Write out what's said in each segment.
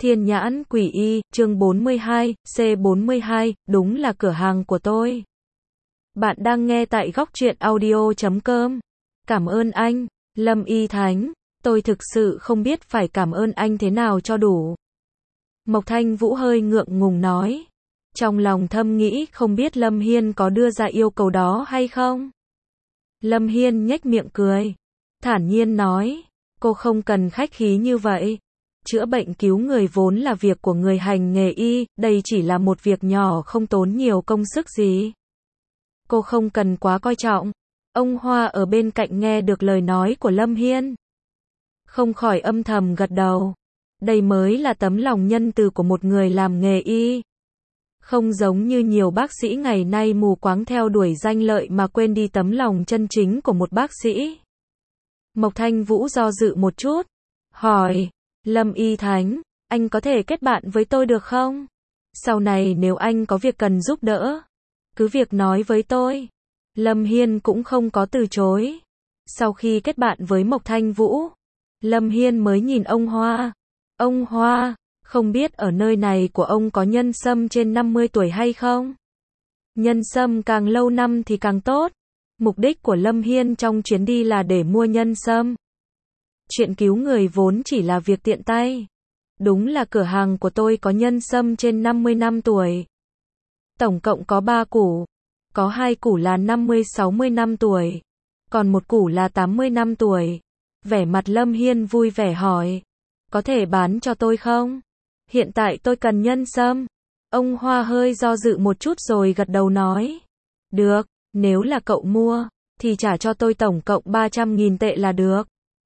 Thiên Nhãn Quỷ Y, chương 42, C42, đúng là cửa hàng của tôi. Bạn đang nghe tại góc truyện audio.com. Cảm ơn anh, Lâm Y Thánh, tôi thực sự không biết phải cảm ơn anh thế nào cho đủ. Mộc Thanh Vũ hơi ngượng ngùng nói. Trong lòng thầm nghĩ không biết Lâm Hiên có đưa ra yêu cầu đó hay không. Lâm Hiên nhếch miệng cười, thản nhiên nói, cô không cần khách khí như vậy. Chữa bệnh cứu người vốn là việc của người hành nghề y, đây chỉ là một việc nhỏ không tốn nhiều công sức gì. Cô không cần quá coi trọng. Ông Hoa ở bên cạnh nghe được lời nói của Lâm Hiên, không khỏi âm thầm gật đầu. Đây mới là tấm lòng nhân từ của một người làm nghề y. Không giống như nhiều bác sĩ ngày nay mù quáng theo đuổi danh lợi mà quên đi tấm lòng chân chính của một bác sĩ. Mộc Thanh Vũ do dự một chút, hỏi, Lâm Y Thánh, anh có thể kết bạn với tôi được không? Sau này nếu anh có việc cần giúp đỡ, cứ việc nói với tôi. Lâm Hiên cũng không có từ chối. Sau khi kết bạn với Mộc Thanh Vũ, Lâm Hiên mới nhìn ông Hoa. Ông Hoa, không biết ở nơi này của ông có nhân sâm trên 50 tuổi hay không? Nhân sâm càng lâu năm thì càng tốt. Mục đích của Lâm Hiên trong chuyến đi là để mua nhân sâm. Chuyện cứu người vốn chỉ là việc tiện tay. Đúng là cửa hàng của tôi có nhân sâm trên 50 năm tuổi. Tổng cộng có 3 củ. Có 2 củ là 50-60 năm tuổi. Còn một củ là 80 năm tuổi. Vẻ mặt Lâm Hiên vui vẻ hỏi. Có thể bán cho tôi không? Hiện tại tôi cần nhân sâm. Ông Hoa hơi do dự một chút rồi gật đầu nói. Được, nếu là cậu mua, thì trả cho tôi tổng cộng 300.000 tệ là được.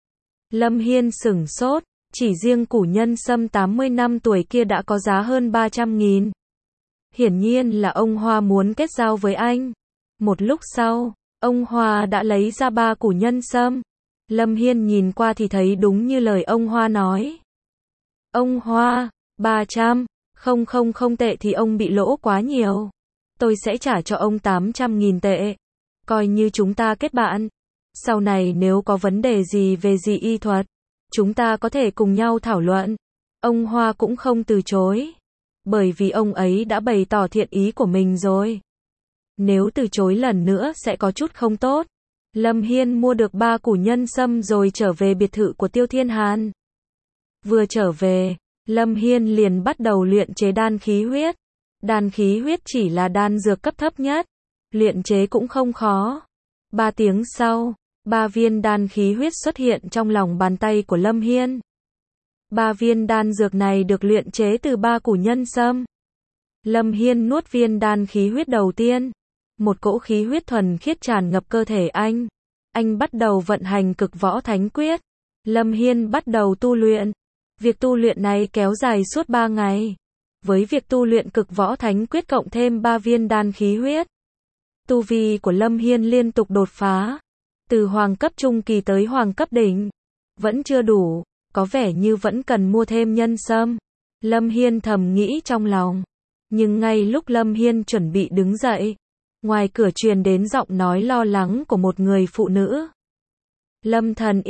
Lâm Hiên sửng sốt, chỉ riêng củ nhân sâm 80 năm tuổi kia đã có giá hơn 300.000. Hiển nhiên là ông Hoa muốn kết giao với anh. Một lúc sau, ông Hoa đã lấy ra 3 củ nhân sâm. Lâm Hiên nhìn qua thì thấy đúng như lời ông Hoa nói. Ông Hoa, 300, không tệ thì ông bị lỗ quá nhiều. Tôi sẽ trả cho ông 800.000 tệ. Coi như chúng ta kết bạn. Sau này nếu có vấn đề gì về y thuật, chúng ta có thể cùng nhau thảo luận. Ông Hoa cũng không từ chối. Bởi vì ông ấy đã bày tỏ thiện ý của mình rồi. Nếu từ chối lần nữa sẽ có chút không tốt. Lâm Hiên mua được 3 củ nhân sâm rồi trở về biệt thự của Tiêu Thiên Hàn. Vừa trở về, Lâm Hiên liền bắt đầu luyện chế đan khí huyết. Đan khí huyết chỉ là đan dược cấp thấp nhất. Luyện chế cũng không khó. 3 tiếng sau, 3 viên đan khí huyết xuất hiện trong lòng bàn tay của Lâm Hiên. 3 viên đan dược này được luyện chế từ 3 củ nhân sâm. Lâm Hiên nuốt viên đan khí huyết đầu tiên. Một cỗ khí huyết thuần khiết tràn ngập cơ thể anh. Anh bắt đầu vận hành cực võ thánh quyết. Lâm Hiên bắt đầu tu luyện. Việc tu luyện này kéo dài suốt 3 ngày. Với việc tu luyện cực võ thánh quyết cộng thêm 3 viên đan khí huyết, tu vi của Lâm Hiên liên tục đột phá. Từ hoàng cấp trung kỳ tới hoàng cấp đỉnh. Vẫn chưa đủ, có vẻ như vẫn cần mua thêm nhân sâm. Lâm Hiên thầm nghĩ trong lòng. Nhưng ngay lúc Lâm Hiên chuẩn bị đứng dậy, ngoài cửa truyền đến giọng nói lo lắng của một người phụ nữ. Lâm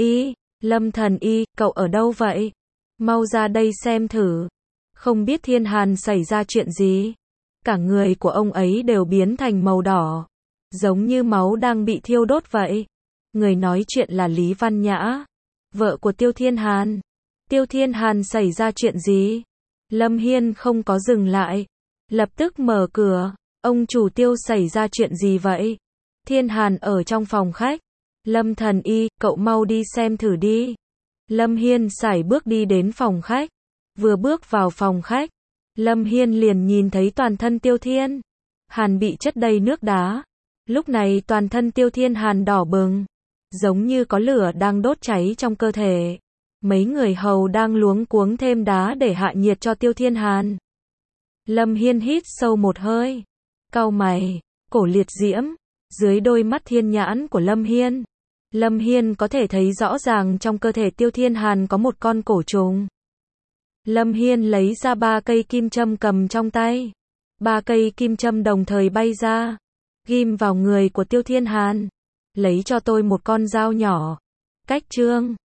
thần y, cậu ở đâu vậy? Mau ra đây xem thử. Không biết Thiên Hàn xảy ra chuyện gì. Cả người của ông ấy đều biến thành màu đỏ. Giống như máu đang bị thiêu đốt vậy. Người nói chuyện là Lý Văn Nhã, vợ của Tiêu Thiên Hàn. Tiêu Thiên Hàn xảy ra chuyện gì? Lâm Hiên không có dừng lại. Lập tức mở cửa. Ông chủ Tiêu xảy ra chuyện gì vậy? Thiên Hàn ở trong phòng khách. Lâm thần y, cậu mau đi xem thử đi. Lâm Hiên sải bước đi đến phòng khách. Vừa bước vào phòng khách, Lâm Hiên liền nhìn thấy toàn thân Tiêu Thiên Hàn bị chất đầy nước đá. Lúc này toàn thân Tiêu Thiên Hàn đỏ bừng, giống như có lửa đang đốt cháy trong cơ thể. Mấy người hầu đang luống cuống thêm đá để hạ nhiệt cho Tiêu Thiên Hàn. Lâm Hiên hít sâu một hơi, cau mày, cổ liệt diễm. Dưới đôi mắt thiên nhãn của Lâm Hiên có thể thấy rõ ràng trong cơ thể Tiêu Thiên Hàn có một con cổ trùng. Lâm Hiên lấy ra 3 cây kim châm cầm trong tay. 3 cây kim châm đồng thời bay ra, ghim vào người của Tiêu Thiên Hàn. Lấy cho tôi một con dao nhỏ. Cách chương